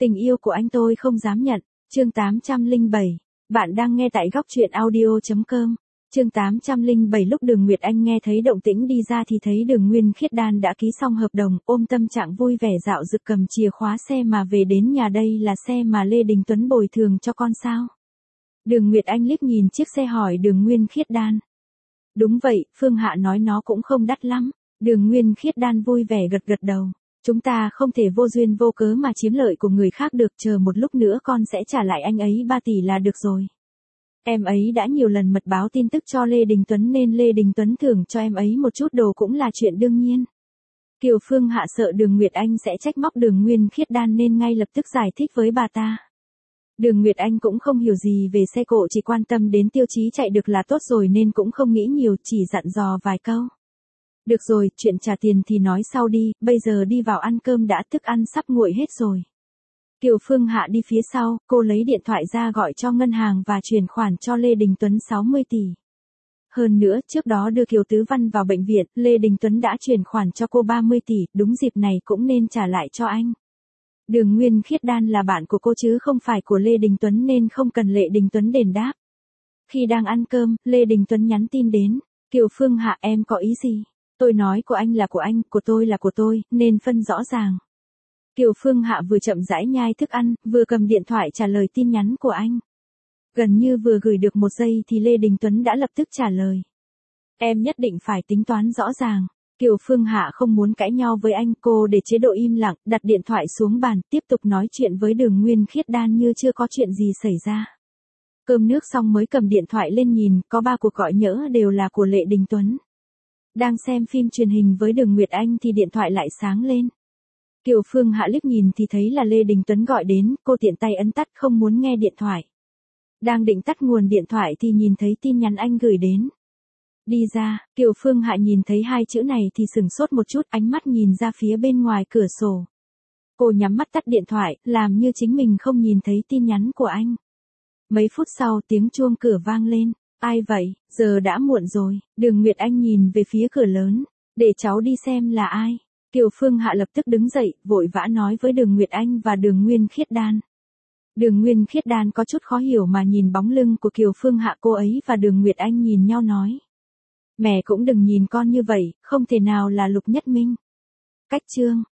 Tình yêu của anh tôi không dám nhận. Chương 807. Bạn đang nghe tại góc truyện audio.com. Chương 807. Lúc Đường Nguyệt Anh nghe thấy động tĩnh đi ra thì thấy Đường Nguyên Khiết Đan đã ký xong hợp đồng, ôm tâm trạng vui vẻ dạo dực cầm chìa khóa xe mà về đến nhà. Đây là xe mà Lê Đình Tuấn bồi thường cho con sao? Đường Nguyệt Anh liếc nhìn chiếc xe hỏi Đường Nguyên Khiết Đan. Đúng vậy, Phương Hạ nói nó cũng không đắt lắm. Đường Nguyên Khiết Đan vui vẻ gật gật đầu. Chúng ta không thể vô duyên vô cớ mà chiếm lợi của người khác được, chờ một lúc nữa con sẽ trả lại anh ấy 3 tỷ là được rồi. Em ấy đã nhiều lần mật báo tin tức cho Lê Đình Tuấn nên Lê Đình Tuấn thưởng cho em ấy một chút đồ cũng là chuyện đương nhiên. Kiều Phương Hạ sợ Đường Nguyệt Anh sẽ trách móc Đường Nguyên Khiết Đan nên ngay lập tức giải thích với bà ta. Đường Nguyệt Anh cũng không hiểu gì về xe cộ, chỉ quan tâm đến tiêu chí chạy được là tốt rồi nên cũng không nghĩ nhiều, chỉ dặn dò vài câu. Được rồi, chuyện trả tiền thì nói sau đi, bây giờ đi vào ăn cơm đã, thức ăn sắp nguội hết rồi. Kiều Phương Hạ đi phía sau, cô lấy điện thoại ra gọi cho ngân hàng và chuyển khoản cho Lê Đình Tuấn 60 tỷ. Hơn nữa, trước đó đưa Kiều Tứ Văn vào bệnh viện, Lê Đình Tuấn đã chuyển khoản cho cô 30 tỷ, đúng dịp này cũng nên trả lại cho anh. Đường Nguyên Khiết Đan là bạn của cô chứ không phải của Lê Đình Tuấn nên không cần Lê Đình Tuấn đền đáp. Khi đang ăn cơm, Lê Đình Tuấn nhắn tin đến. Kiều Phương Hạ, em có ý gì? Tôi nói của anh là của anh, của tôi là của tôi, nên phân rõ ràng. Kiều Phương Hạ vừa chậm rãi nhai thức ăn, vừa cầm điện thoại trả lời tin nhắn của anh. Gần như vừa gửi được một giây thì Lê Đình Tuấn đã lập tức trả lời. Em nhất định phải tính toán rõ ràng. Kiều Phương Hạ không muốn cãi nhau với anh, cô để chế độ im lặng, đặt điện thoại xuống bàn, tiếp tục nói chuyện với Đường Nguyên Khiết Đan như chưa có chuyện gì xảy ra. Cơm nước xong mới cầm điện thoại lên nhìn, có 3 cuộc gọi nhỡ đều là của Lê Đình Tuấn. Đang xem phim truyền hình với Đường Nguyệt Anh thì điện thoại lại sáng lên. Kiều Phương Hạ liếc nhìn thì thấy là Lê Đình Tuấn gọi đến, cô tiện tay ấn tắt không muốn nghe điện thoại. Đang định tắt nguồn điện thoại thì nhìn thấy tin nhắn anh gửi đến. Đi ra, Kiều Phương Hạ nhìn thấy 2 chữ này thì sửng sốt một chút, ánh mắt nhìn ra phía bên ngoài cửa sổ. Cô nhắm mắt tắt điện thoại, làm như chính mình không nhìn thấy tin nhắn của anh. Mấy phút sau tiếng chuông cửa vang lên. Ai vậy, giờ đã muộn rồi. Đường Nguyệt Anh nhìn về phía cửa lớn. Để cháu đi xem là ai. Kiều Phương Hạ lập tức đứng dậy, vội vã nói với Đường Nguyệt Anh và Đường Nguyên Khiết Đan. Đường Nguyên Khiết Đan có chút khó hiểu mà nhìn bóng lưng của Kiều Phương Hạ, cô ấy và Đường Nguyệt Anh nhìn nhau nói. Mẹ cũng đừng nhìn con như vậy, không thể nào là Lục Nhất Minh. Cách chương.